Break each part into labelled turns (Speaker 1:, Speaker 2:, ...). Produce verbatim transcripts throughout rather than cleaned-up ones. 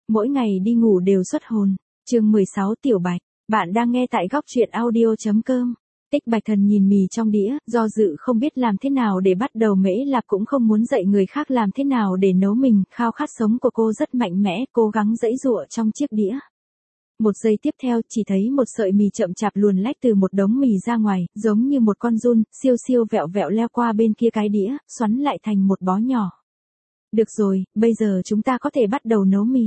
Speaker 1: Mỗi ngày đi ngủ đều xuất hồn. Chương mười sáu Tiểu Bạch, bạn đang nghe tại góc truyện audio chấm com. Tích Bạch Thần nhìn mì trong đĩa, do dự không biết làm thế nào để bắt đầu. Mễ Lạp cũng không muốn dạy người khác làm thế nào để nấu mình, khao khát sống của cô rất mạnh mẽ, cố gắng giãy giụa trong chiếc đĩa. Một giây tiếp theo, chỉ thấy một sợi mì chậm chạp luồn lách từ một đống mì ra ngoài, giống như một con giun, siêu siêu vẹo vẹo leo qua bên kia cái đĩa, xoắn lại thành một bó nhỏ. Được rồi, bây giờ chúng ta có thể bắt đầu nấu mì.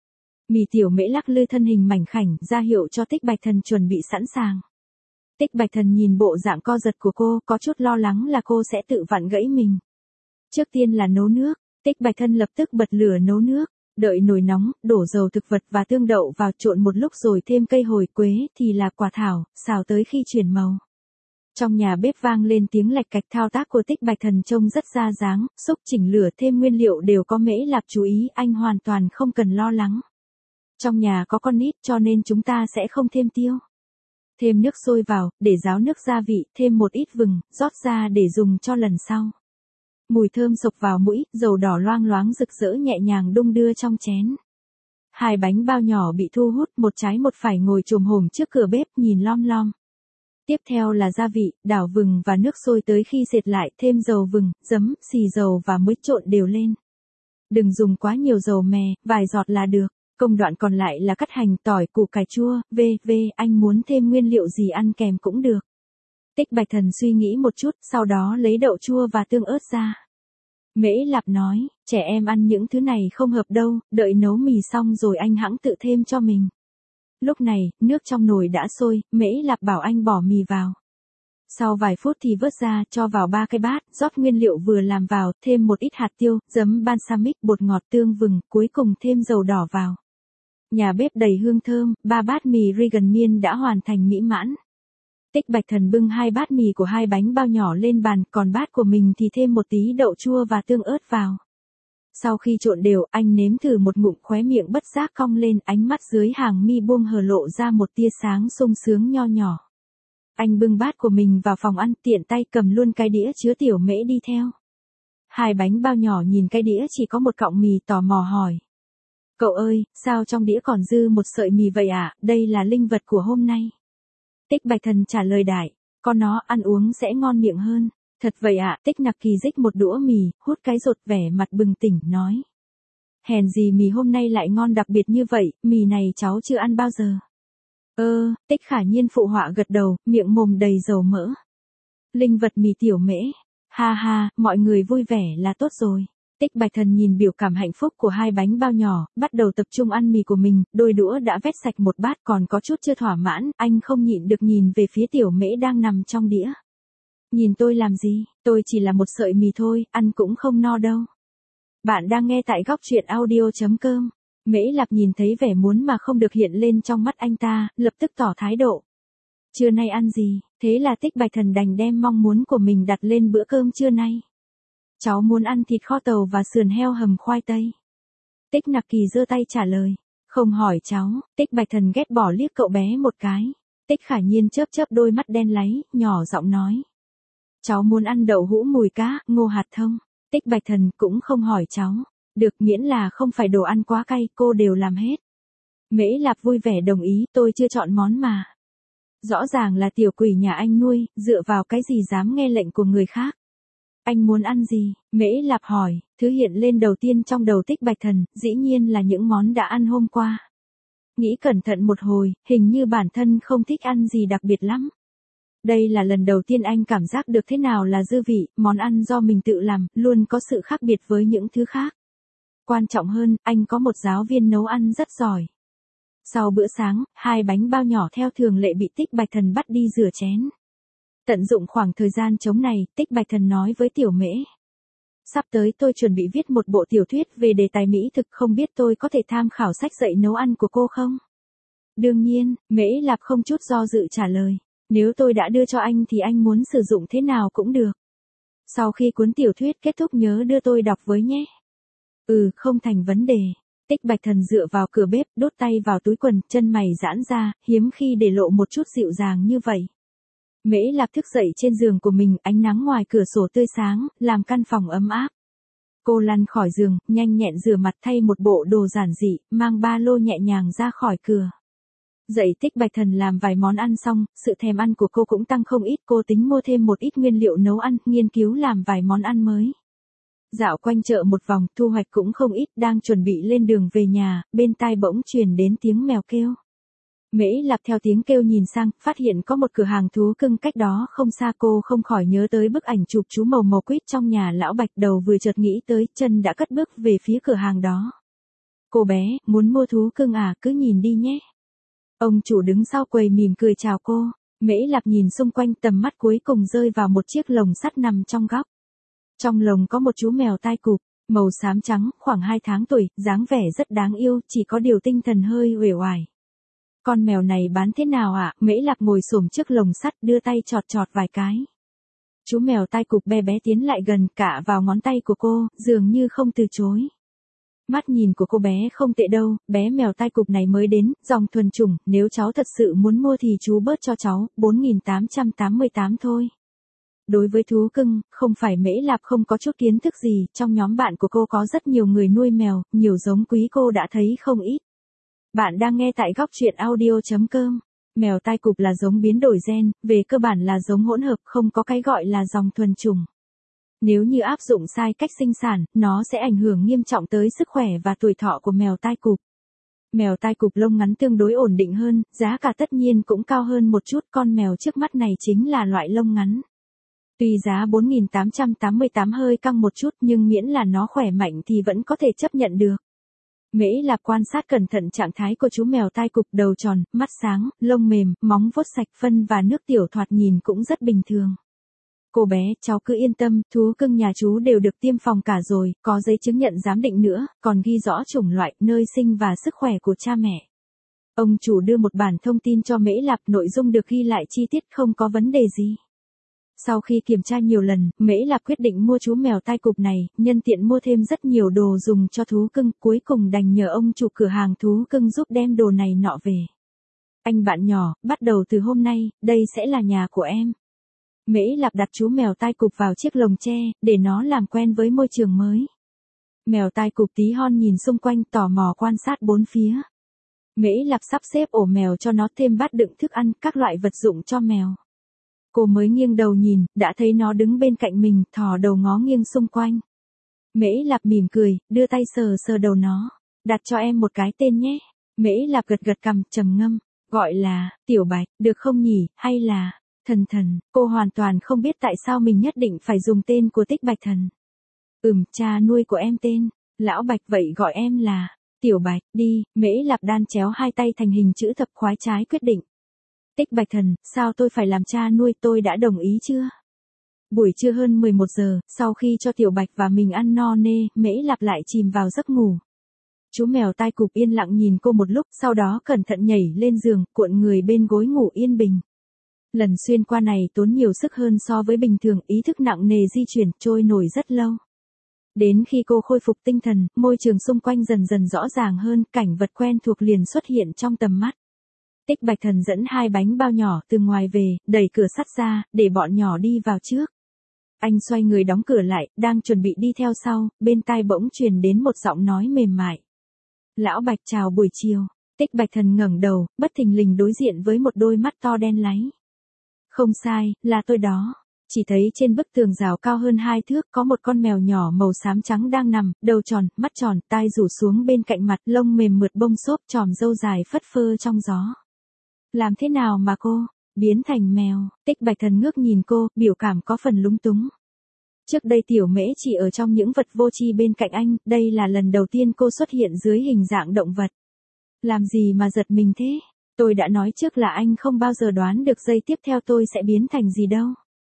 Speaker 1: Mì Tiểu Mễ lắc lư thân hình mảnh khảnh, ra hiệu cho Tích Bạch Thần chuẩn bị sẵn sàng. Tích Bạch Thần nhìn bộ dạng co giật của cô, có chút lo lắng là cô sẽ tự vặn gãy mình. Trước tiên là nấu nước. Tích Bạch Thần lập tức bật lửa nấu nước, đợi nồi nóng, đổ dầu thực vật và tương đậu vào, trộn một lúc rồi thêm cây hồi quế thì là quả thảo, xào tới khi chuyển màu. Trong nhà bếp vang lên tiếng lạch cạch, thao tác của Tích Bạch Thần trông rất ra dáng, xúc chỉnh lửa thêm nguyên liệu đều có Mễ Lạp chú ý, anh hoàn toàn không cần lo lắng. Trong nhà có con nít cho nên chúng ta sẽ không thêm tiêu. Thêm nước sôi vào, để ráo nước gia vị, thêm một ít vừng, rót ra để dùng cho lần sau. Mùi thơm sộc vào mũi, dầu đỏ loang loáng rực rỡ nhẹ nhàng đung đưa trong chén. Hai bánh bao nhỏ bị thu hút, một trái một phải ngồi chồm hổm trước cửa bếp nhìn lom lom. Tiếp theo là gia vị, đảo vừng và nước sôi tới khi sệt lại, thêm dầu vừng, giấm, xì dầu và muối trộn đều lên. Đừng dùng quá nhiều dầu mè, vài giọt là được. Công đoạn còn lại là cắt hành, tỏi, củ cải chua, v.v. Anh muốn thêm nguyên liệu gì ăn kèm cũng được. Tích Bạch Thần suy nghĩ một chút, sau đó lấy đậu chua và tương ớt ra. Mễ Lạp nói, trẻ em ăn những thứ này không hợp đâu, đợi nấu mì xong rồi anh hẵng tự thêm cho mình. Lúc này, nước trong nồi đã sôi, Mễ Lạp bảo anh bỏ mì vào. Sau vài phút thì vớt ra, cho vào ba cái bát, rót nguyên liệu vừa làm vào, thêm một ít hạt tiêu, giấm balsamic, bột ngọt, tương vừng, cuối cùng thêm dầu đỏ vào. Nhà bếp đầy hương thơm, ba bát mì Regan miên đã hoàn thành mỹ mãn. Tích Bạch Thần bưng hai bát mì của hai bánh bao nhỏ lên bàn, còn bát của mình thì thêm một tí đậu chua và tương ớt vào. Sau khi trộn đều, anh nếm thử một ngụm, khóe miệng bất giác cong lên, ánh mắt dưới hàng mi buông hờ lộ ra một tia sáng sung sướng nho nhỏ. Anh bưng bát của mình vào phòng ăn, tiện tay cầm luôn cái đĩa chứa Tiểu Mễ đi theo. Hai bánh bao nhỏ nhìn cái đĩa chỉ có một cọng mì, tò mò hỏi. Cậu ơi, sao trong đĩa còn dư một sợi mì vậy ạ, à? Đây là linh vật của hôm nay. Tích Bạch Thần trả lời đại, có nó ăn uống sẽ ngon miệng hơn. Thật vậy ạ, à? Tích Nặc Kỳ rích một đũa mì, hút cái rột vẻ mặt bừng tỉnh, nói. Hèn gì mì hôm nay lại ngon đặc biệt như vậy, mì này cháu chưa ăn bao giờ. Ơ, Tích Khả Nhiên phụ họa gật đầu, miệng mồm đầy dầu mỡ. Linh vật mì Tiểu Mễ. Ha ha, mọi người vui vẻ là tốt rồi. Tích Bạch Thần nhìn biểu cảm hạnh phúc của hai bánh bao nhỏ, bắt đầu tập trung ăn mì của mình, đôi đũa đã vét sạch một bát, còn có chút chưa thỏa mãn, anh không nhịn được nhìn về phía Tiểu Mễ đang nằm trong đĩa. Nhìn tôi làm gì, tôi chỉ là một sợi mì thôi, ăn cũng không no đâu. Bạn đang nghe tại góc truyện audio chấm com. Mễ Lạp nhìn thấy vẻ muốn mà không được hiện lên trong mắt anh ta, lập tức tỏ thái độ. Trưa nay ăn gì, thế là Tích Bạch Thần đành đem mong muốn của mình đặt lên bữa cơm trưa nay. Cháu muốn ăn thịt kho tàu và sườn heo hầm khoai tây. Tích Nặc Kỳ giơ tay trả lời. Không hỏi cháu, Tích Bạch Thần ghét bỏ liếc cậu bé một cái. Tích Khả Nhiên chớp chớp đôi mắt đen láy, nhỏ giọng nói. Cháu muốn ăn đậu hũ mùi cá, ngô hạt thông. Tích Bạch Thần cũng không hỏi cháu. Được, miễn là không phải đồ ăn quá cay, cô đều làm hết. Mễ Lạp vui vẻ đồng ý, tôi chưa chọn món mà. Rõ ràng là tiểu quỷ nhà anh nuôi, dựa vào cái gì dám nghe lệnh của người khác. Anh muốn ăn gì? Mễ Lạp hỏi, thứ hiện lên đầu tiên trong đầu Tích Bạch Thần, dĩ nhiên là những món đã ăn hôm qua. Nghĩ cẩn thận một hồi, hình như bản thân không thích ăn gì đặc biệt lắm. Đây là lần đầu tiên anh cảm giác được thế nào là dư vị, món ăn do mình tự làm, luôn có sự khác biệt với những thứ khác. Quan trọng hơn, anh có một giáo viên nấu ăn rất giỏi. Sau bữa sáng, hai bánh bao nhỏ theo thường lệ bị Tích Bạch Thần bắt đi rửa chén. Tận dụng khoảng thời gian trống này, Tích Bạch Thần nói với Tiểu Mễ. Sắp tới tôi chuẩn bị viết một bộ tiểu thuyết về đề tài mỹ thực, không biết tôi có thể tham khảo sách dạy nấu ăn của cô không? Đương nhiên, Mễ Lạp không chút do dự trả lời. Nếu tôi đã đưa cho anh thì anh muốn sử dụng thế nào cũng được. Sau khi cuốn tiểu thuyết kết thúc nhớ đưa tôi đọc với nhé. Ừ, không thành vấn đề. Tích Bạch Thần dựa vào cửa bếp, đút tay vào túi quần, chân mày giãn ra, hiếm khi để lộ một chút dịu dàng như vậy. Mễ Lạp thức dậy trên giường của mình, ánh nắng ngoài cửa sổ tươi sáng, làm căn phòng ấm áp. Cô lăn khỏi giường, nhanh nhẹn rửa mặt thay một bộ đồ giản dị, mang ba lô nhẹ nhàng ra khỏi cửa. Dậy Tích Bạch Thần làm vài món ăn xong, sự thèm ăn của cô cũng tăng không ít, cô tính mua thêm một ít nguyên liệu nấu ăn, nghiên cứu làm vài món ăn mới. Dạo quanh chợ một vòng, thu hoạch cũng không ít, đang chuẩn bị lên đường về nhà, bên tai bỗng truyền đến tiếng mèo kêu. Mễ Lạp theo tiếng kêu nhìn sang, phát hiện có một cửa hàng thú cưng cách đó không xa, cô không khỏi nhớ tới bức ảnh chụp chú màu màu quýt trong nhà lão Bạch, đầu vừa chợt nghĩ tới, chân đã cất bước về phía cửa hàng đó. Cô bé, muốn mua thú cưng à, cứ nhìn đi nhé. Ông chủ đứng sau quầy mỉm cười chào cô. Mễ Lạp nhìn xung quanh, tầm mắt cuối cùng rơi vào một chiếc lồng sắt nằm trong góc. Trong lồng có một chú mèo tai cụp, màu xám trắng, khoảng hai tháng tuổi, dáng vẻ rất đáng yêu, chỉ có điều tinh thần hơi uể oải. Con mèo này bán thế nào ạ? À? Mễ Lạp ngồi xổm trước lồng sắt, đưa tay chọt chọt vài cái. Chú mèo tai cụp bé bé tiến lại gần, cạ vào ngón tay của cô, dường như không từ chối. Mắt nhìn của cô bé không tệ đâu, bé mèo tai cụp này mới đến, dòng thuần chủng, nếu cháu thật sự muốn mua thì chú bớt cho cháu, bốn nghìn tám trăm tám mươi tám thôi. Đối với thú cưng, không phải Mễ Lạp không có chút kiến thức gì, trong nhóm bạn của cô có rất nhiều người nuôi mèo, nhiều giống quý cô đã thấy không ít. Bạn đang nghe tại góc truyện audio chấm com. Mèo tai cụp là giống biến đổi gen, về cơ bản là giống hỗn hợp, không có cái gọi là dòng thuần chủng. Nếu như áp dụng sai cách sinh sản, nó sẽ ảnh hưởng nghiêm trọng tới sức khỏe và tuổi thọ của mèo tai cụp. Mèo tai cụp lông ngắn tương đối ổn định hơn, giá cả tất nhiên cũng cao hơn một chút, con mèo trước mắt này chính là loại lông ngắn. Tuy giá bốn nghìn tám trăm tám mươi tám hơi căng một chút nhưng miễn là nó khỏe mạnh thì vẫn có thể chấp nhận được. Mễ Lạp quan sát cẩn thận trạng thái của chú mèo tai cụp, đầu tròn, mắt sáng, lông mềm, móng vuốt sạch, phân và nước tiểu thoạt nhìn cũng rất bình thường. Cô bé, cháu cứ yên tâm, thú cưng nhà chú đều được tiêm phòng cả rồi, có giấy chứng nhận giám định nữa, còn ghi rõ chủng loại, nơi sinh và sức khỏe của cha mẹ. Ông chủ đưa một bản thông tin cho Mễ Lạp, nội dung được ghi lại chi tiết, không có vấn đề gì. Sau khi kiểm tra nhiều lần, Mễ Lạp quyết định mua chú mèo tai cụp này, nhân tiện mua thêm rất nhiều đồ dùng cho thú cưng, cuối cùng đành nhờ ông chủ cửa hàng thú cưng giúp đem đồ này nọ về. Anh bạn nhỏ, bắt đầu từ hôm nay, đây sẽ là nhà của em. Mễ Lạp đặt chú mèo tai cụp vào chiếc lồng tre, để nó làm quen với môi trường mới. Mèo tai cụp tí hon nhìn xung quanh, tò mò quan sát bốn phía. Mễ Lạp sắp xếp ổ mèo cho nó, thêm bát đựng thức ăn, các loại vật dụng cho mèo. Cô mới nghiêng đầu nhìn, đã thấy nó đứng bên cạnh mình, thò đầu ngó nghiêng xung quanh. Mễ Lạp mỉm cười, đưa tay sờ sờ đầu nó. Đặt cho em một cái tên nhé. Mễ Lạp gật gật cằm, trầm ngâm. Gọi là, Tiểu Bạch, được không nhỉ, hay là, Thần Thần. Cô hoàn toàn không biết tại sao mình nhất định phải dùng tên của Tích Bạch Thần. Ừm, cha nuôi của em tên, Lão Bạch, vậy gọi em là, Tiểu Bạch, đi. Mễ Lạp đan chéo hai tay thành hình chữ thập, khoái trái quyết định. Tích Bạch Thần, sao tôi phải làm cha nuôi, tôi đã đồng ý chưa? Buổi trưa hơn mười một giờ, sau khi cho Tiểu Bạch và mình ăn no nê, Mễ Lạp lại chìm vào giấc ngủ. Chú mèo tai cụp yên lặng nhìn cô một lúc, sau đó cẩn thận nhảy lên giường, cuộn người bên gối ngủ yên bình. Lần xuyên qua này tốn nhiều sức hơn so với bình thường, ý thức nặng nề di chuyển, trôi nổi rất lâu. Đến khi cô khôi phục tinh thần, môi trường xung quanh dần dần rõ ràng hơn, cảnh vật quen thuộc liền xuất hiện trong tầm mắt. Tích Bạch Thần dẫn hai bánh bao nhỏ từ ngoài về, đẩy cửa sắt ra, để bọn nhỏ đi vào trước. Anh xoay người đóng cửa lại, đang chuẩn bị đi theo sau, bên tai bỗng truyền đến một giọng nói mềm mại. Lão Bạch, chào buổi chiều. Tích Bạch Thần ngẩng đầu, bất thình lình đối diện với một đôi mắt to đen láy. Không sai, là tôi đó. Chỉ thấy trên bức tường rào cao hơn hai thước có một con mèo nhỏ màu xám trắng đang nằm, đầu tròn, mắt tròn, tai rủ xuống bên cạnh mặt, lông mềm mượt bông xốp, chòm râu dài phất phơ trong gió. Làm thế nào mà cô biến thành mèo? Tích Bạch Thần ngước nhìn cô, biểu cảm có phần lúng túng. Trước đây Tiểu Mễ chỉ ở trong những vật vô tri bên cạnh anh, đây là lần đầu tiên cô xuất hiện dưới hình dạng động vật. Làm gì mà giật mình thế? Tôi đã nói trước là anh không bao giờ đoán được giây tiếp theo tôi sẽ biến thành gì đâu.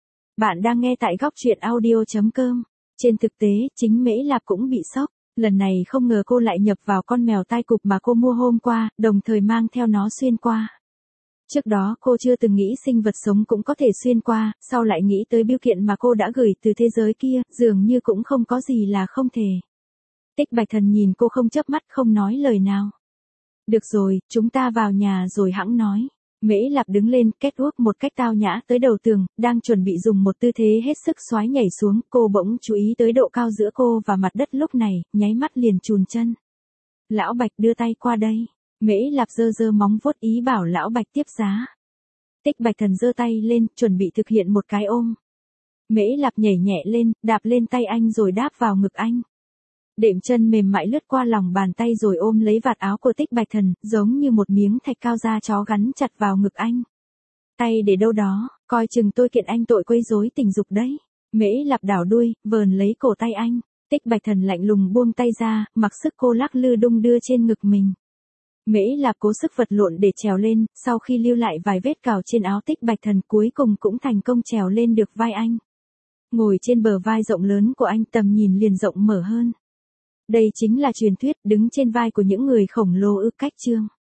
Speaker 1: Bạn đang nghe tại góc truyện audio chấm com. Trên thực tế, chính Mễ Lạp cũng bị sốc. Lần này không ngờ cô lại nhập vào con mèo tai cụp mà cô mua hôm qua, đồng thời mang theo nó xuyên qua. Trước đó cô chưa từng nghĩ sinh vật sống cũng có thể xuyên qua, sau lại nghĩ tới bưu kiện mà cô đã gửi từ thế giới kia, dường như cũng không có gì là không thể. Tích Bạch Thần nhìn cô không chớp mắt, không nói lời nào. Được rồi, chúng ta vào nhà rồi hẵng nói. Mễ Lạp đứng lên, kết úp một cách tao nhã tới đầu tường, đang chuẩn bị dùng một tư thế hết sức xoái nhảy xuống, cô bỗng chú ý tới độ cao giữa cô và mặt đất lúc này, nháy mắt liền chùn chân. Lão Bạch đưa tay qua đây. Mễ Lạp giơ giơ móng vuốt ý bảo Lão Bạch tiếp giá. Tích Bạch Thần giơ tay lên, chuẩn bị thực hiện một cái ôm. Mễ Lạp nhảy nhẹ lên, đạp lên tay anh rồi đáp vào ngực anh. Đệm chân mềm mại lướt qua lòng bàn tay rồi ôm lấy vạt áo của Tích Bạch Thần, giống như một miếng thạch cao da chó gắn chặt vào ngực anh. Tay để đâu đó, coi chừng tôi kiện anh tội quấy rối tình dục đấy. Mễ Lạp đảo đuôi, vờn lấy cổ tay anh. Tích Bạch Thần lạnh lùng buông tay ra, mặc sức cô lắc lư đung đưa trên ngực mình. Mễ Lạp cố sức vật lộn để trèo lên, sau khi lưu lại vài vết cào trên áo Tích Bạch Thần cuối cùng cũng thành công trèo lên được vai anh. Ngồi trên bờ vai rộng lớn của anh, tầm nhìn liền rộng mở hơn. Đây chính là truyền thuyết đứng trên vai của những người khổng lồ ư cách chương.